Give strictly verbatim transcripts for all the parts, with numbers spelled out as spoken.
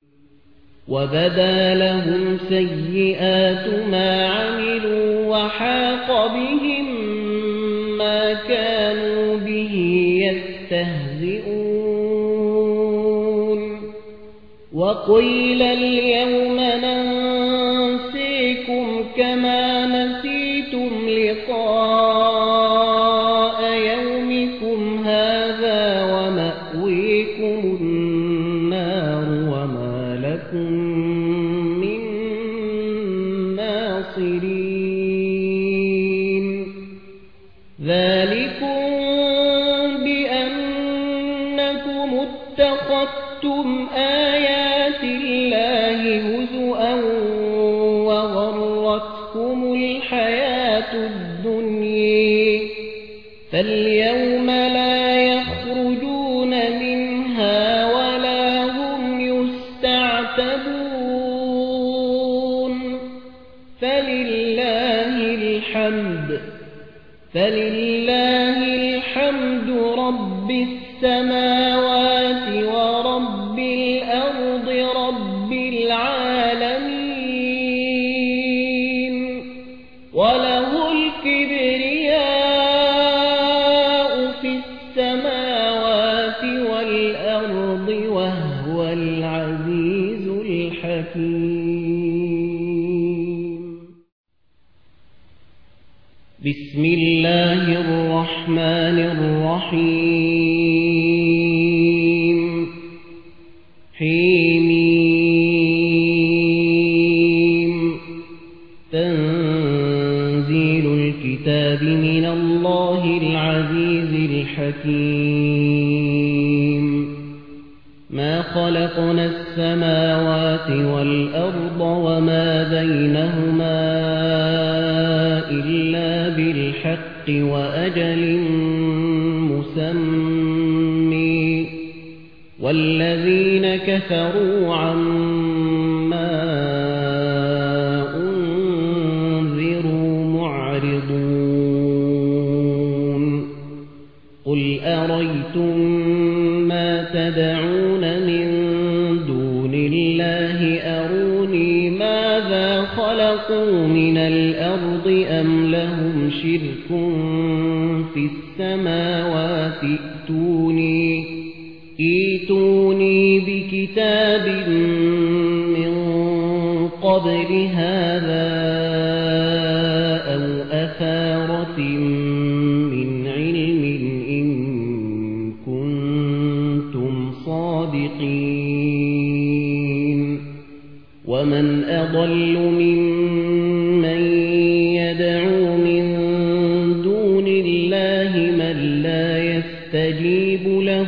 وبدا لهم سيئات ما عملوا وحاق بهم ما كانوا به يستهزئون وقيل اليوم ننسيكم كما نسيتم لقاء يومكم هذا ومأويكم النار وما لكم من ناصرين ذلكم بأنكم اتخذتم آيات الله هزؤا وغرتكم الحياة الدنيا فاليوم لا يخرجون منها ولا هم يستعتبون فلله الحمد فلله الحمد رب السماوات ورب الأرض رب العالمين وله الكبرياء في السماوات والأرض وهو العزيز الحكيم. بسم الله الرحمن الرحيم. حميم. تنزيل الكتاب من الله العزيز الحكيم. ما خلقنا السماوات والأرض وما بينهما إلا بالحق وأجل مسمى والذين كفروا عما أنذروا معرضون. قل أريتم ما تدعون من دون الله أروني ماذا خلقوا من الأرض أم لهم شرك في السماوات ائتوني ائتوني بكتاب من قبل هذا أو أثارة من علم إن كنتم صادقين. ومن أضل ممن يدعو من دون الله من لا يستجيب له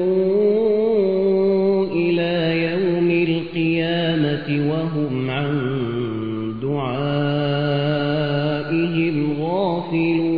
إلى يوم القيامة وهم عن دعائهم غافلون.